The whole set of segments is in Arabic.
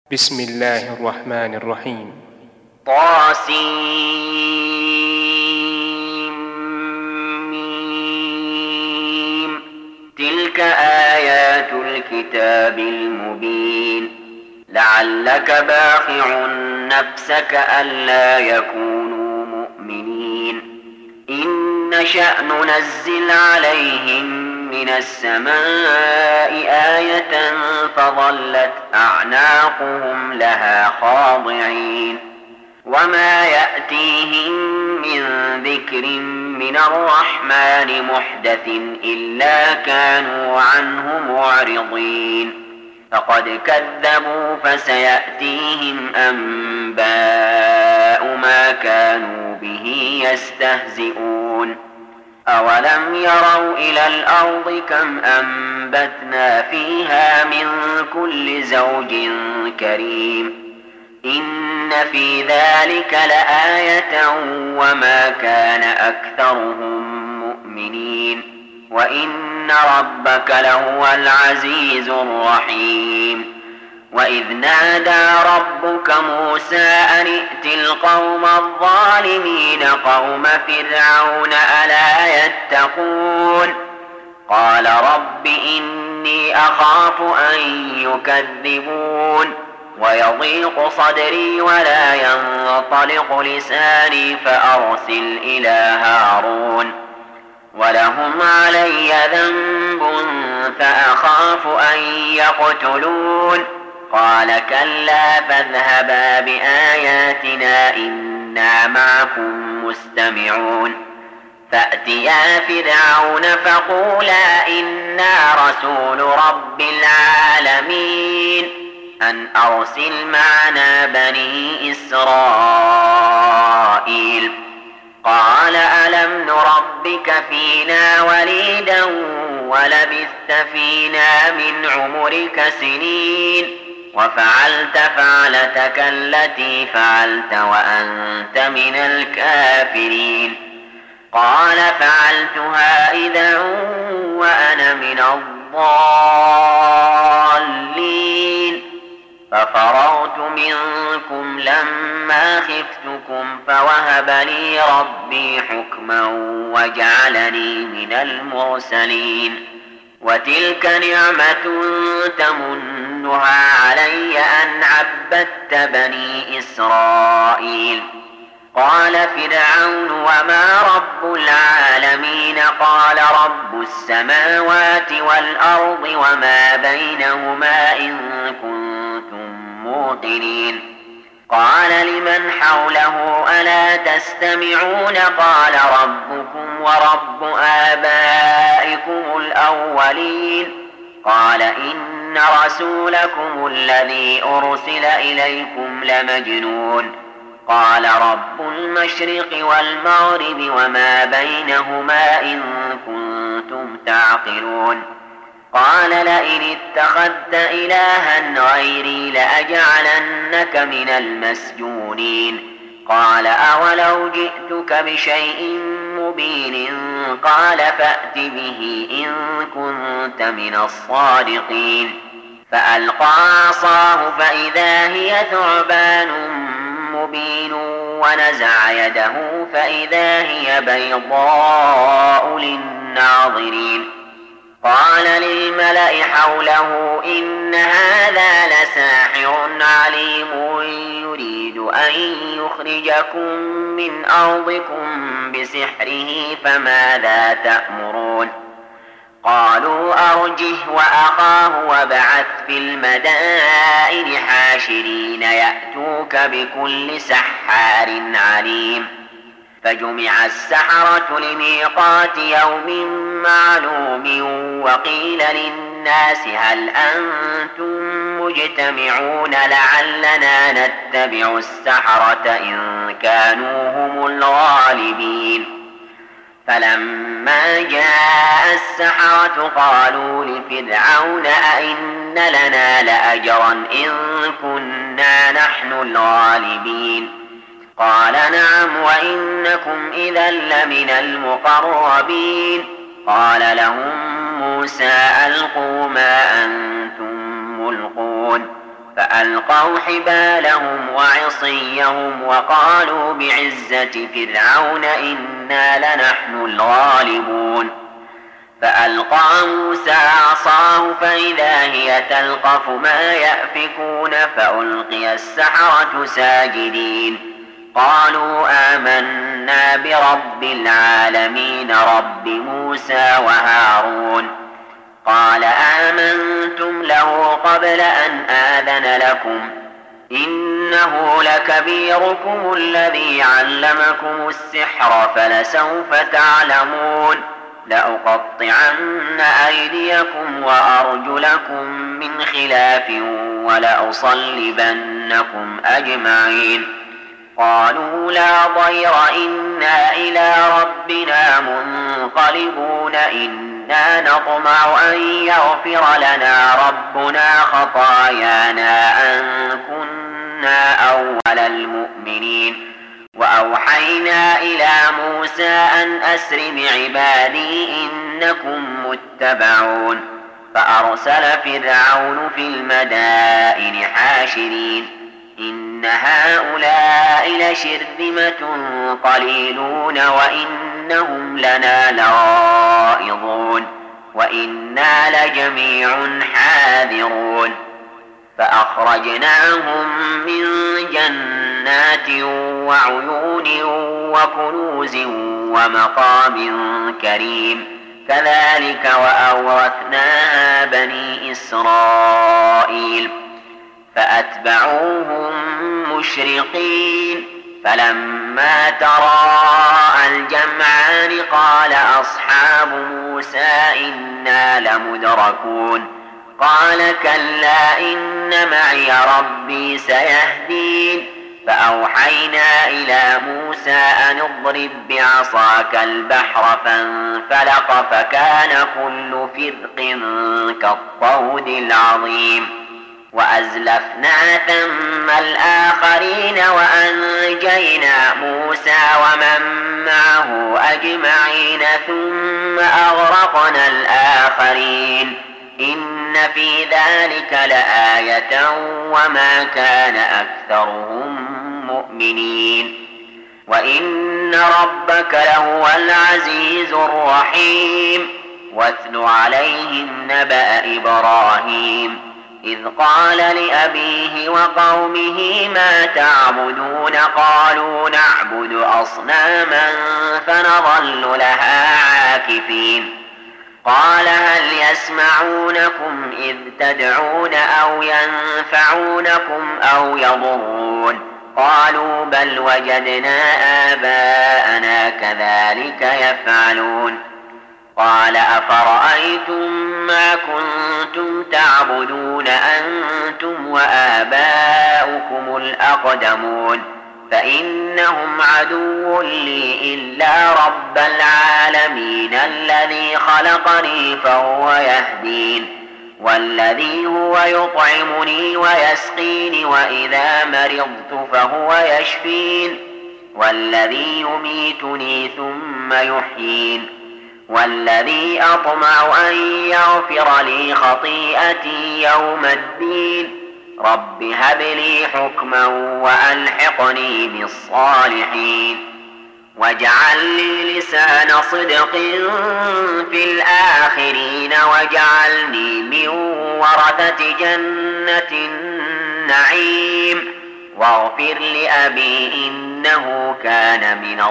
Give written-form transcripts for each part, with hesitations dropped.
بسم الله الرحمن الرحيم. طاسيم. تلك آيات الكتاب المبين. لعلك باخع نفسك ألا يكونوا مؤمنين. إن نشأ ننزل عليهم من السماء آية فظلت أعناقهم لها خاضعين. وما يأتيهم من ذكر من الرحمن محدث إلا كانوا عنه معرضين. فقد كذبوا فسيأتيهم أنباء ما كانوا به يستهزئون. أولم يروا إلى الأرض كم أنبتنا فيها من كل زوج كريم. إن في ذلك لآية وما كان أكثرهم مؤمنين وإن ربك لهو العزيز الرحيم. وإذ نادى ربك موسى أن ائت القوم الظالمين قوم فرعون ألا يتقون. قال رب إني أخاف أن يكذبون ويضيق صدري ولا ينطلق لساني فأرسل إلى هارون ولهم علي ذنب فأخاف أن يقتلون. قال كلا فاذهبا بآياتنا إنا معكم مستمعون. فأتيا فرعون فقولا إنا رسول رب العالمين أن أرسل معنا بني إسرائيل. قال ألم نربك فينا وليدا ولبثت فينا من عمرك سنين وفعلت فعلتك التي فعلت وأنت من الكافرين. قال فعلتها إذا وأنا من الضالين. ففررت منكم لما خفتكم فوهب لي ربي حكما وجعلني من المرسلين. وتلك نعمة تمنها علي أن عبدت بني إسرائيل. قال فرعون وما رب العالمين. قال رب السماوات والأرض وما بينهما إن كنتم موقنين. قال لمن حوله ألا تستمعون. قال ربكم ورب آبائكم الأولين. قال إن رسولكم الذي أرسل إليكم لمجنون. قال رب المشرق والمغرب وما بينهما إن كنتم تعقلون. قال لئن اتخذت إلها غيري لأجعلنك من المسجونين. قال أولو جئتك بشيء مبين. قال فأت به إن كنت من الصادقين. فألقى عصاه فإذا هي ثعبان مبين ونزع يده فإذا هي بيضاء للناظرين. قال للملأ حوله إن هذا لساحر عليم يريد أن يخرجكم من أرضكم بسحره فماذا تأمرون. قالوا أرجه وأخاه وابعث في المدائن حاشرين يأتوك بكل سحار عليم. فجمع السحرة لميقات يوم معلوم وقيل للناس هل أنتم مجتمعون لعلنا نتبع السحرة إن كانوا هم الغالبين. فلما جاء السحرة قالوا لفرعون أئن لنا لأجرا إن كنا نحن الغالبين. قال نعم وإنكم إذا لمن المقربين. قال لهم موسى ألقوا ما أنتم ملقون. فألقوا حبالهم وعصيهم وقالوا بعزة فرعون إنا لنحن الغالبون. فألقى موسى عصاه فإذا هي تلقف ما يأفكون فألقي السحرة ساجدين قالوا آمنا برب العالمين رب موسى وهارون. قال آمنتم له قبل أن آذن لكم إنه لكبيركم الذي علمكم السحر فلسوف تعلمون لأقطعن أيديكم وأرجلكم من خلاف ولأصلبنكم أجمعين. قالوا لا ضير إنا إلى ربنا منقلبون إنا نطمع أن يغفر لنا ربنا خطايانا أن كنا أول المؤمنين. وأوحينا إلى موسى أن أسر بعبادي إنكم متبعون. فأرسل فرعون في المدائن حاشرين إن هؤلاء لشرذمة قليلون وإنهم لنا لغائظون وإنا لجميع حاذرون. فأخرجناهم من جنات وعيون وكنوز ومقام كريم كذلك وأورثناها بني إسرائيل. فأتبعوهم مشرقين فلما تراءى الجمعان قال أصحاب موسى إنا لمدركون قال كلا إن معي ربي سيهدين. فأوحينا إلى موسى أن اضرب بعصاك البحر فانفلق فكان كل فرق كالطود العظيم. وأزلفنا ثم الآخرين وأنجينا موسى ومن معه أجمعين ثم أغرقنا الآخرين إن في ذلك لآية وما كان أكثرهم مؤمنين وإن ربك لهو العزيز الرحيم. واتل عليهم نبأ إبراهيم إذ قال لأبيه وقومه ما تعبدون قالوا نعبد أصناما فنظل لها عاكفين. قال هل يسمعونكم إذ تدعون أو ينفعونكم أو يضرون قالوا بل وجدنا آباءنا كذلك يفعلون. قال أفرأيتم ما كنتم تعبدون أنتم وآباؤكم الأقدمون فإنهم عدو لي إلا رب العالمين الذي خلقني فهو يهدين والذي هو يطعمني ويسقين وإذا مرضت فهو يشفين والذي يميتني ثم يحيين والذي أطمع أن يغفر لي خطيئتي يوم الدين. رب هب لي حكما وألحقني بالصالحين واجعل لي لسان صدق في الآخرين واجعلني من ورثة جنة النعيم واغفر لأبي إنه كان من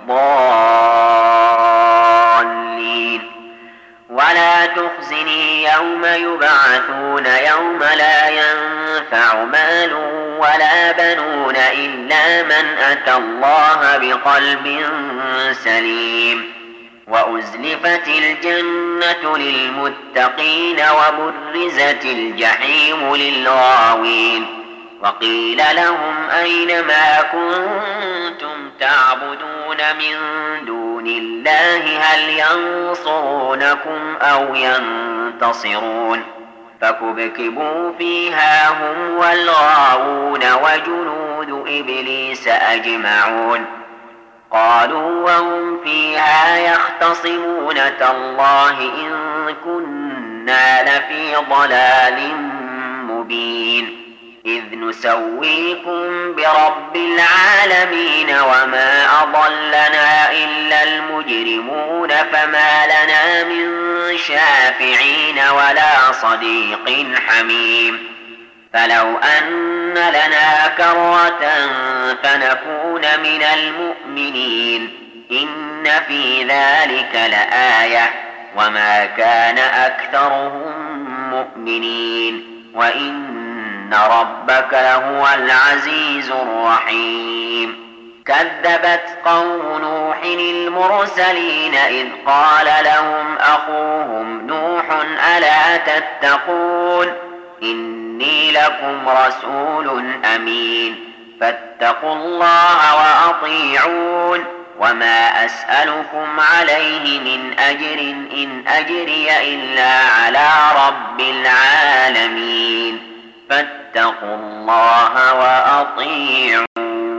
الضالين. ولا تخزني يوم يبعثون يوم لا ينفع مال ولا بنون إلا من أتى الله بقلب سليم. وأزلفت الجنة للمتقين وبرزت الجحيم للغاوين وقيل لهم أين ما كنتم تعبدون من دون الله هل ينصرونكم أو ينتصرون فكبكبوا فيها هم والغاوون وجنود إبليس أجمعون. قالوا وهم فيها يختصمون تالله إن كنا لفي ضلال مبين إذ نسويكم برب العالمين وما أضلنا إلا المجرمون فما لنا من شافعين ولا صديق حميم فلو أن لنا كرة فنكون من المؤمنين إن في ذلك لآية وما كان أكثرهم مؤمنين وإن ربك لهو العزيز الرحيم كذبت قوم نوح المرسلين إذ قال لهم أخوهم نوح ألا تتقون إني لكم رسول أمين فاتقوا الله وأطيعون وما أسألكم عليه من أجر إن أجري إلا على رب العالمين فاتقوا الله وأطيعون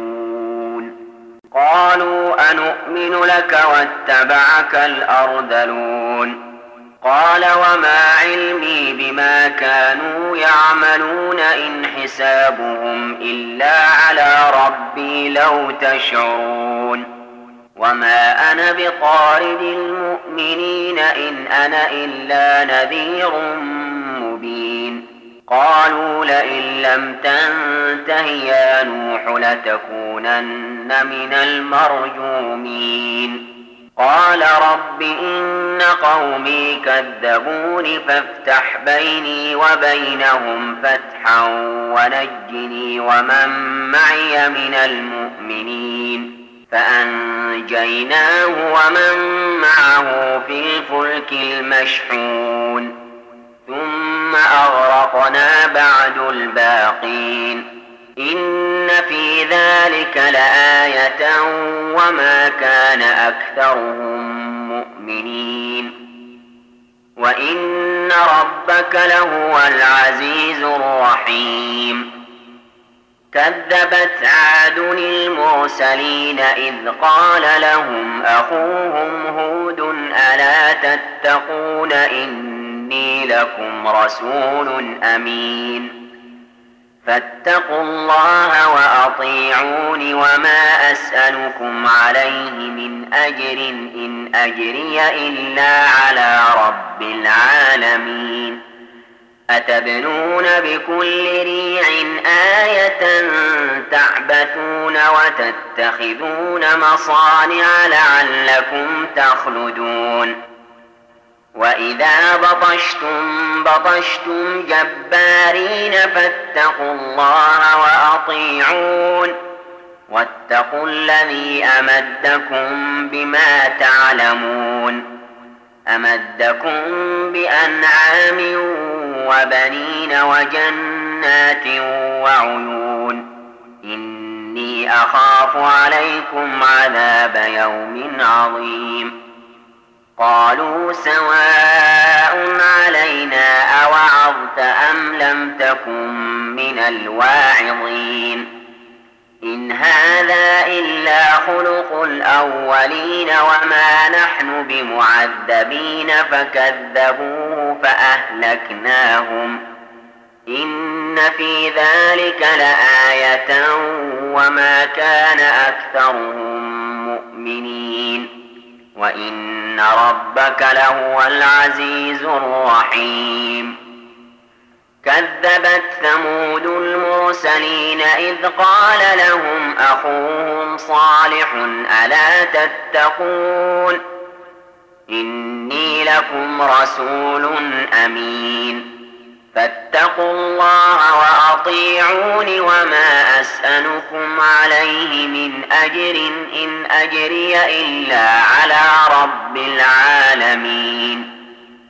قالوا أنؤمن لك واتبعك الأرذلون قال وما علمي بما كانوا يعملون إن حسابهم إلا على ربي لو تشعرون وما أنا بطارد المؤمنين إن أنا إلا نذير مبين قالوا لئن لم تنته يا نوح لتكونن من المرجومين قال رب إن قومي كذبون فافتح بيني وبينهم فتحا ونجني ومن معي من المؤمنين فأنجيناه ومن معه في الفلك المشحون ثم أغرقنا بعد الباقين إن في ذلك لآية وما كان أكثرهم مؤمنين وإن ربك لهو العزيز الرحيم كذبت عاد المرسلين إذ قال لهم أخوهم هود ألا تتقون إني لكم رسول أمين فاتقوا الله وأطيعون وما أسألكم عليه من أجر إن أجري إلا على رب العالمين أتبنون بكل ريع آية تعبثون وتتخذون مصانع لعلكم تخلدون وإذا بطشتم جبارين فاتقوا الله وأطيعون واتقوا الذي أمدكم بما تعلمون أمدكم بأنعام وبنين وجنات وعيون إني أخاف عليكم عذاب يوم عظيم قالوا سواء علينا أوعظت أم لم تكن من الواعظين إن هذا إلا خلق الأولين وما نحن بمعذبين فكذبوه فأهلكناهم إن في ذلك لآية وما كان أكثرهم مؤمنين وإن ربك لهو العزيز الرحيم كذبت ثمود المرسلين إذ قال لهم أخوهم صالح ألا تتقون إني لكم رسول أمين فاتقوا الله وأطيعون وما أسألكم عليه من أجر إن أجري إلا على رب العالمين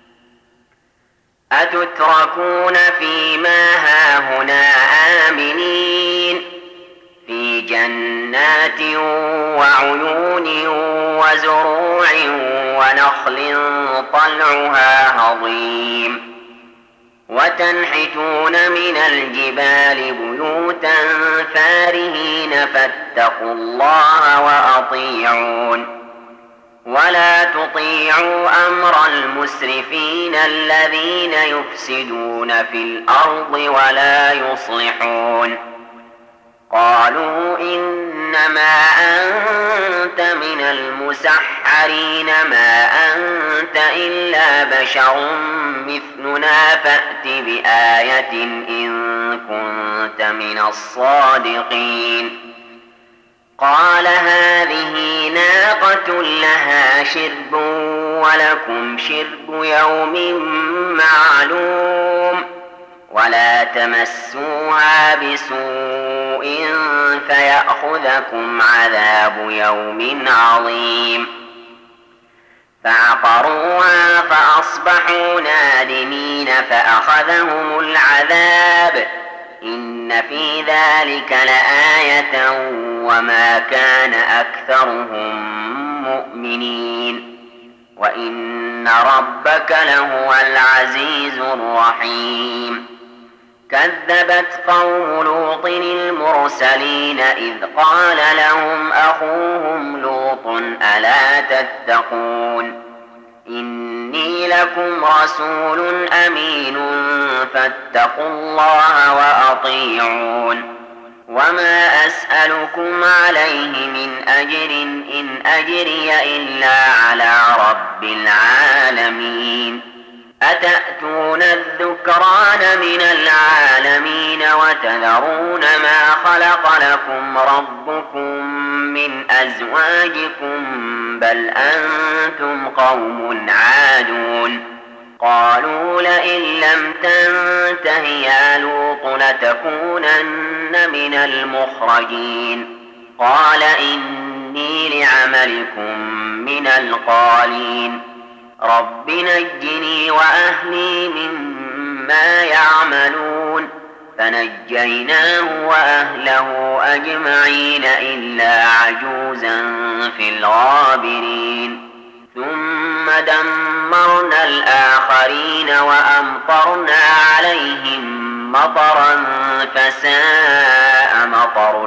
أتتركون فيما هاهنا آمنين في جنات وعيون وزروع ونخل طلعها هضيم وتنحتون من الجبال بيوتا فارهين فاتقوا الله وأطيعون ولا تطيعوا أمر المسرفين الذين يفسدون في الأرض ولا يصلحون. قالوا إنما أنت من المسحرين ما أنت إلا بشر مثلنا فأت بآية إن كنت من الصادقين. قال هذه ناقة لها شرب ولكم شرب يوم معلوم ولا تمسوها بسوء فيأخذكم عذاب يوم عظيم. فعقروها فأصبحوا نادمين فأخذهم العذاب إن في ذلك لآية وما كان أكثرهم مؤمنين وإن ربك لهو العزيز الرحيم. كذبت قوم لوط المرسلين إذ قال لهم أخوهم لوط ألا تتقون إني لكم رسول أمين فاتقوا الله وأطيعون. وما أسألكم عليه من أجر إن أجري إلا على رب العالمين. أتأتون الذكران من العالمين وتذرون ما خلق لكم ربكم من أزواجكم بل أنتم قوم عادون. قالوا لئن لم تنته يا لوط لتكونن من المخرجين. قال إني لعملكم من القالين. رب نجني وأهلي مما يعملون. فنجيناه وأهله أجمعين إلا عجوزا في الغابرين. ثم دمرنا الآخرين وأمطرنا عليهم مطرا فساء مطر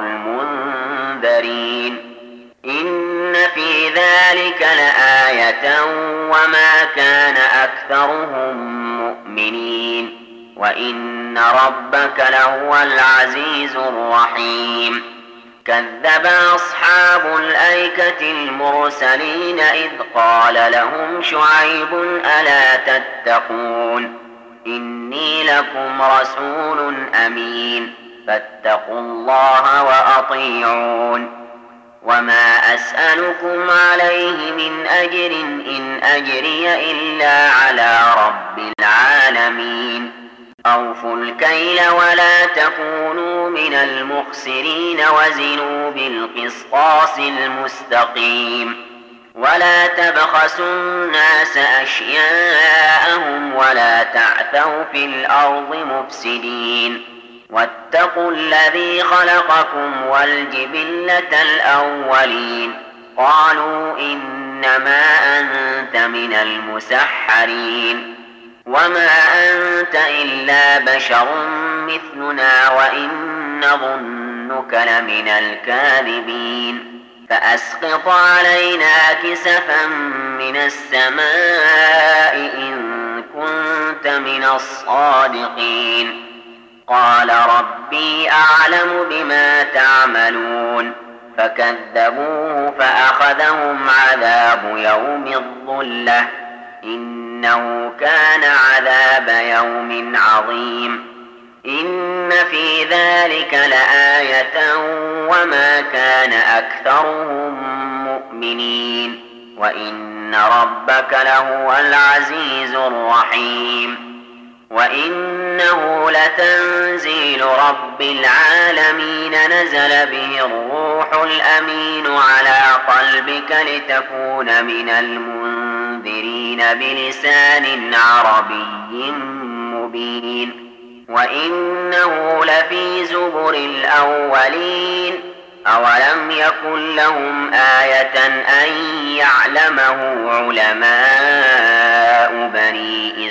المنذرين. إن في ذلك لآية وما كان أكثرهم مؤمنين وإن ربك لهو العزيز الرحيم. كذب أصحاب الأيكة المرسلين إذ قال لهم شعيب ألا تتقون إني لكم رسول أمين فاتقوا الله وأطيعون. وما أسألكم عليه من أجر إن أجري إلا على رب العالمين. أوفوا الكيل ولا تكونوا من المخسرين وزنوا بالقسطاس المستقيم. ولا تبخسوا الناس أشياءهم ولا تعثوا في الأرض مفسدين. واتقوا الذي خلقكم والجبلة الأولين. قالوا إنما أنت من المسحرين وما أنت إلا بشر مثلنا وإن نظنك لمن الكاذبين. فأسقط علينا كسفا من السماء إن كنت من الصادقين. قال ربي أعلم بما تعملون. فكذبوه فأخذهم عذاب يوم الظلة إنه كان عذاب يوم عظيم. إن في ذلك لآية وما كان أكثرهم مؤمنين وإن ربك لهو العزيز الرحيم. وإنه لتنزيل رب العالمين نزل به الروح الأمين على قلبك لتكون من المنذرين بلسان عربي مبين. وإنه لفي زبر الأولين. أولم يكن لهم آية أن يعلمه علماء بني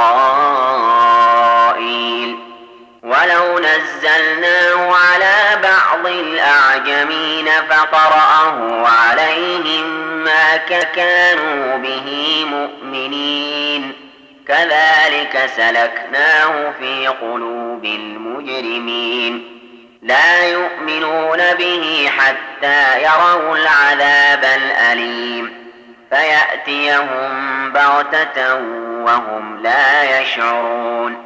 إسرائيل. ولو نزلناه على بعض الأعجمين فقرأه عليهم ما كانوا به مؤمنين كذلك سلكناه في قلوب المجرمين لا يؤمنون به حتى يروا العذاب الأليم فيأتيهم بغتة وهم لا يشعرون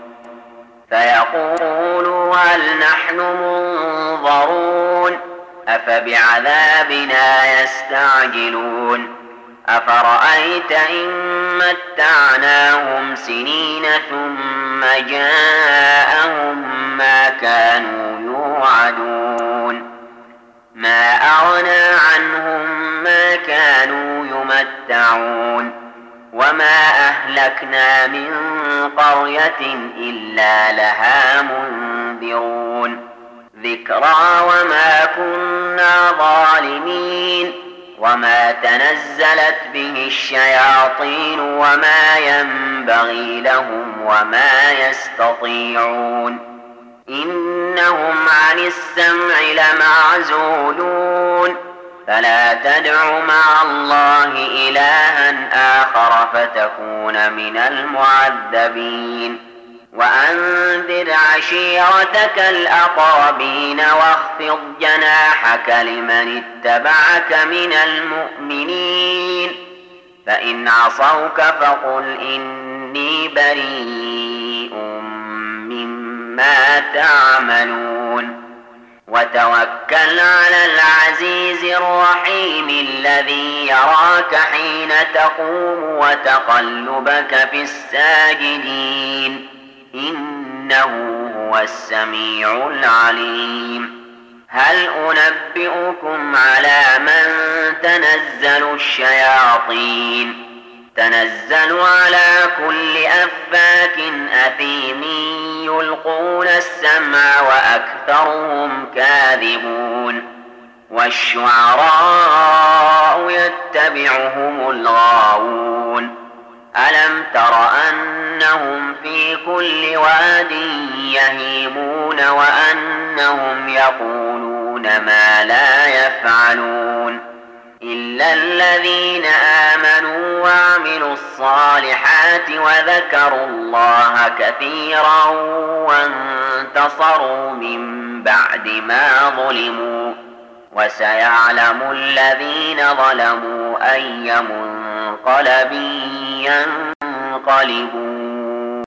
فيقولوا هل نحن منظرون أفبعذابنا يستعجلون أفرأيت إن متعناهم سنين ثم جاءهم ما كانوا يوعدون ما أغنى عنهم ما كانوا يمتعون وما أهلكنا من قرية إلا لها منذرون ذكرى وما كنا ظالمين وما تنزلت به الشياطين وما ينبغي لهم وما يستطيعون إنهم عن السمع لمعزولون فلا تدع مع الله إلها آخر فتكون من المعذبين وأنذر عشيرتك الأقربين واخفض جناحك لمن اتبعك من المؤمنين فإن عصوك فقل إني بريء مما تعملون وتوكل على العزيز الرحيم الذي يراك حين تقوم وتقلبك في الساجدين إنه هو السميع العليم هل أنبئكم على من تنزل الشياطين تنزل على كل أفاك أثيم يلقون السمع وأكثرهم كاذبون والشعراء يتبعهم الغاوون ألم تر أنهم في كل واد يهيمون وأنهم يقولون ما لا يفعلون إلا الذين آمنوا وعملوا الصالحات وذكروا الله كثيرا وانتصروا من بعد ما ظلموا وسيعلم الذين ظلموا أي منقلب ينقلبون